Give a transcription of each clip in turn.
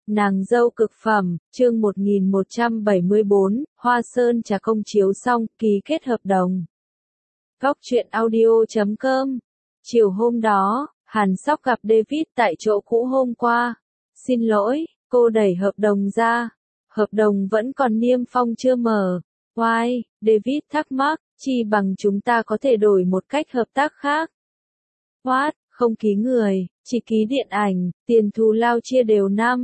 Nàng dâu cực phẩm, chương 1174, Hoa Sơn Trà công chiếu xong, ký kết hợp đồng. Góc truyện audio.com. Chiều hôm đó, Hàn Sóc gặp David tại chỗ cũ hôm qua. Xin lỗi, cô đẩy hợp đồng ra. Hợp đồng vẫn còn niêm phong chưa mở. Why? David thắc mắc, chi bằng chúng ta có thể đổi một cách hợp tác khác. What? Không ký người, chỉ ký điện ảnh, tiền thù lao chia đều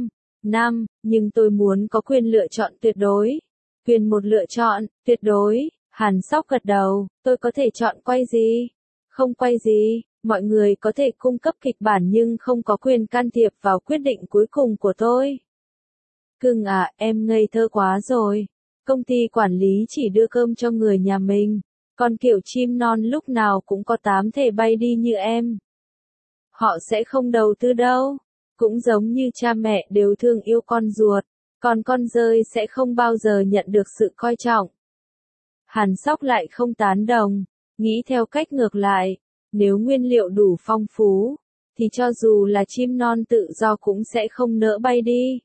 5, nhưng tôi muốn có quyền lựa chọn tuyệt đối. Quyền một lựa chọn, tuyệt đối, Hàn Sóc gật đầu, tôi có thể chọn quay gì? Không quay gì, mọi người có thể cung cấp kịch bản nhưng không có quyền can thiệp vào quyết định cuối cùng của tôi. Cưng à, em ngây thơ quá rồi. Công ty quản lý chỉ đưa cơm cho người nhà mình, còn kiểu chim non lúc nào cũng có 8 thể bay đi như em. Họ sẽ không đầu tư đâu. Cũng giống như cha mẹ đều thương yêu con ruột, còn con dơi sẽ không bao giờ nhận được sự coi trọng. Hàn Sóc lại không tán đồng, nghĩ theo cách ngược lại, nếu nguyên liệu đủ phong phú, thì cho dù là chim non tự do cũng sẽ không nỡ bay đi.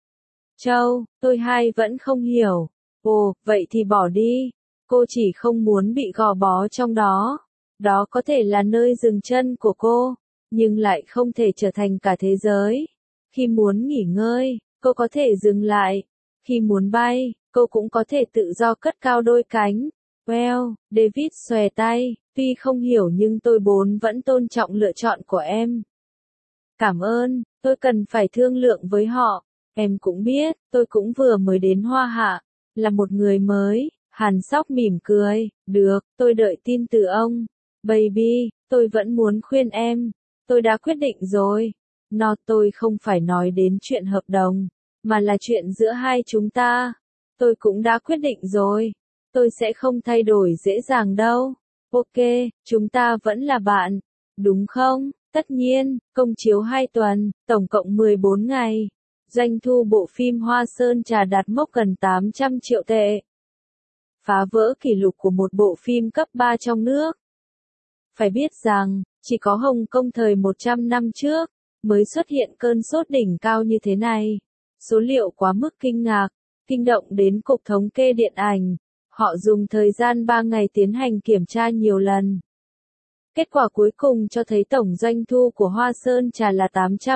Châu, tôi vẫn không hiểu. Ồ, vậy thì bỏ đi. Cô chỉ không muốn bị gò bó trong đó. Đó có thể là nơi dừng chân của cô, nhưng lại không thể trở thành cả thế giới. Khi muốn nghỉ ngơi, cô có thể dừng lại. Khi muốn bay, cô cũng có thể tự do cất cao đôi cánh. Well, David xòe tay, tuy không hiểu nhưng tôi vẫn tôn trọng lựa chọn của em. Cảm ơn, tôi cần phải thương lượng với họ. Em cũng biết, tôi cũng vừa mới đến Hoa Hạ, là một người mới. Hàn Sóc mỉm cười, được, tôi đợi tin từ ông. Baby, tôi vẫn muốn khuyên em. Tôi đã quyết định rồi. Tôi không phải nói đến chuyện hợp đồng, mà là chuyện giữa hai chúng ta. Tôi cũng đã quyết định rồi. Tôi sẽ không thay đổi dễ dàng đâu. Ok, chúng ta vẫn là bạn. Đúng không? Tất nhiên, công chiếu 2 tuần, tổng cộng 14 ngày. Doanh thu bộ phim Hoa Sơn Trà đạt mốc gần 800 triệu tệ. Phá vỡ kỷ lục của một bộ phim cấp 3 trong nước. Phải biết rằng, chỉ có Hồng Kông thời 100 năm trước, mới xuất hiện cơn sốt đỉnh cao như thế này. Số liệu quá mức kinh ngạc, kinh động đến Cục Thống kê Điện ảnh. Họ dùng thời gian 3 ngày tiến hành kiểm tra nhiều lần. Kết quả cuối cùng cho thấy tổng doanh thu của Hoa Sơn Trà là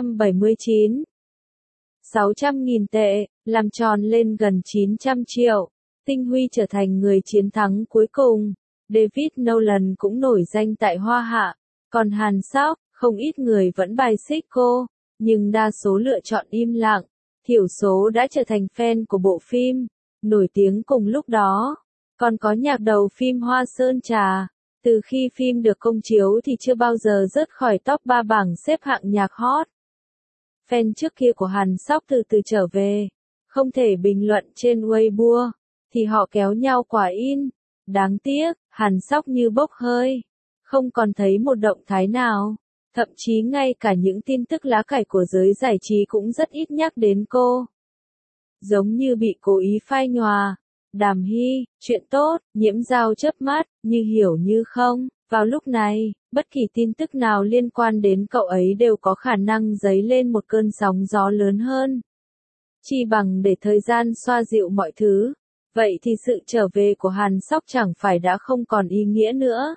879.600.000 tệ, làm tròn lên gần 900 triệu. Tinh Huy trở thành người chiến thắng cuối cùng. David Nolan cũng nổi danh tại Hoa Hạ, còn Hàn Sóc, không ít người vẫn bài xích cô, nhưng đa số lựa chọn im lặng, thiểu số đã trở thành fan của bộ phim, nổi tiếng cùng lúc đó. Còn có nhạc đầu phim Hoa Sơn Trà, từ khi phim được công chiếu thì chưa bao giờ rớt khỏi top 3 bảng xếp hạng nhạc hot. Fan trước kia của Hàn Sóc từ từ trở về, không thể bình luận trên Weibo, thì họ kéo nhau quả in. Đáng tiếc, Hàn Sóc như bốc hơi, không còn thấy một động thái nào. Thậm chí ngay cả những tin tức lá cải của giới giải trí cũng rất ít nhắc đến cô. Giống như bị cố ý phai nhòa. Đàm Hy, chuyện tốt, Nhiễm Giao chớp mắt, như hiểu như không. Vào lúc này, bất kỳ tin tức nào liên quan đến cậu ấy đều có khả năng dấy lên một cơn sóng gió lớn hơn. Chi bằng để thời gian xoa dịu mọi thứ. Vậy thì sự trở về của Hàn Sóc chẳng phải đã không còn ý nghĩa nữa.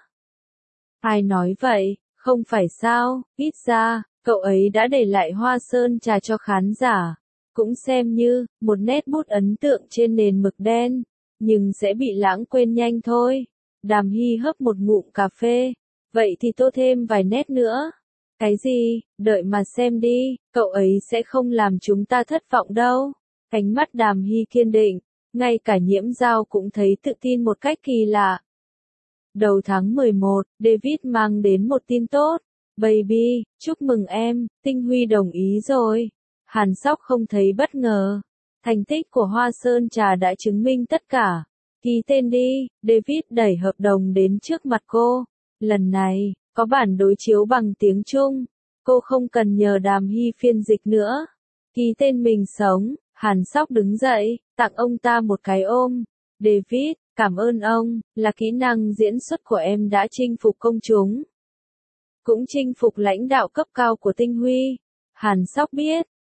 Ai nói vậy, không phải sao, ít ra, cậu ấy đã để lại Hoa Sơn Trà cho khán giả. Cũng xem như, một nét bút ấn tượng trên nền mực đen, nhưng sẽ bị lãng quên nhanh thôi. Đàm Hy hấp một ngụm cà phê. Vậy thì tô thêm vài nét nữa. Cái gì, đợi mà xem đi, cậu ấy sẽ không làm chúng ta thất vọng đâu. Ánh mắt Đàm Hy kiên định. Ngay cả Nhiễm Giao cũng thấy tự tin một cách kỳ lạ. Đầu tháng 11, David mang đến một tin tốt. Baby, chúc mừng em, Tinh Huy đồng ý rồi. Hàn Sóc không thấy bất ngờ. Thành tích của Hoa Sơn Trà đã chứng minh tất cả. Ký tên đi, David đẩy hợp đồng đến trước mặt cô. Lần này, có bản đối chiếu bằng tiếng Trung. Cô không cần nhờ Đàm Hy phiên dịch nữa. Ký tên mình sống. Hàn Sóc đứng dậy, tặng ông ta một cái ôm. David, cảm ơn ông, là kỹ năng diễn xuất của em đã chinh phục công chúng. Cũng chinh phục lãnh đạo cấp cao của Tinh Huy. Hàn Sóc biết,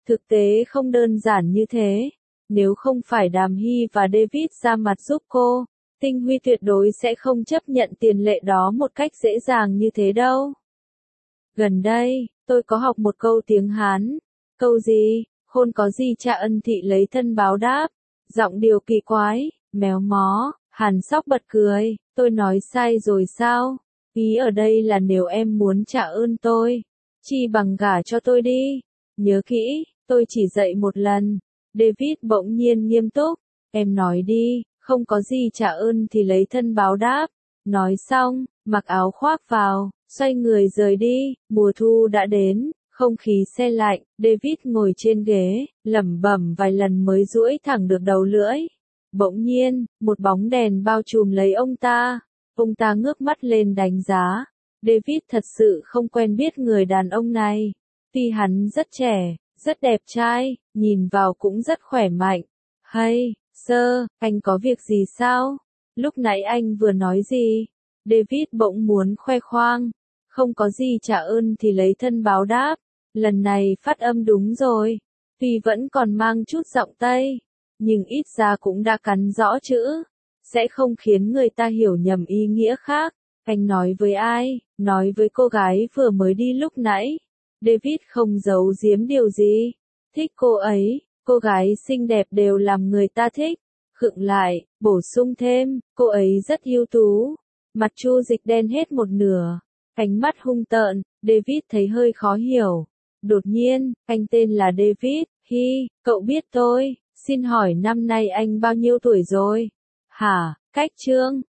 Thực tế không đơn giản như thế. Nếu không phải Đàm Hy và David ra mặt giúp cô, Tinh Huy tuyệt đối sẽ không chấp nhận tiền lệ đó một cách dễ dàng như thế đâu. Gần đây, tôi có học một câu tiếng Hán. Câu gì? Khôn có gì cha ân thị lấy thân báo đáp. Giọng điệu kỳ quái, méo mó, Hàn Sóc bật cười. Tôi nói sai rồi sao? Ý ở đây là nếu em muốn trả ơn tôi, chi bằng gả cho tôi đi. Nhớ kỹ, tôi chỉ dạy một lần. David bỗng nhiên nghiêm túc. Em nói đi, không có gì trả ơn thì lấy thân báo đáp. Nói xong, mặc áo khoác vào, xoay người rời đi. Mùa thu đã đến, không khí se lạnh. David ngồi trên ghế, lẩm bẩm vài lần mới duỗi thẳng được đầu lưỡi. Bỗng nhiên, một bóng đèn bao trùm lấy ông ta. Ông ta ngước mắt lên đánh giá. David thật sự không quen biết người đàn ông này. Tuy hắn rất trẻ, rất đẹp trai, nhìn vào cũng rất khỏe mạnh. Hay, sir, anh có việc gì sao? Lúc nãy anh vừa nói gì? David bỗng muốn khoe khoang. Không có gì trả ơn thì lấy thân báo đáp. Lần này phát âm đúng rồi. Tuy vẫn còn mang chút giọng Tây, nhưng ít ra cũng đã cắn rõ chữ. Sẽ không khiến người ta hiểu nhầm ý nghĩa khác. Anh nói với ai? Nói với cô gái vừa mới đi lúc nãy. David không giấu giếm điều gì. Thích cô ấy, cô gái xinh đẹp đều làm người ta thích. Khựng lại, bổ sung thêm, cô ấy rất ưu tú. Mặt Chu Dịch đen hết một nửa. Ánh mắt hung tợn, David thấy hơi khó hiểu. Đột nhiên, anh tên là David, Hi, cậu biết tôi, xin hỏi năm nay anh bao nhiêu tuổi rồi? Hả, cách chương.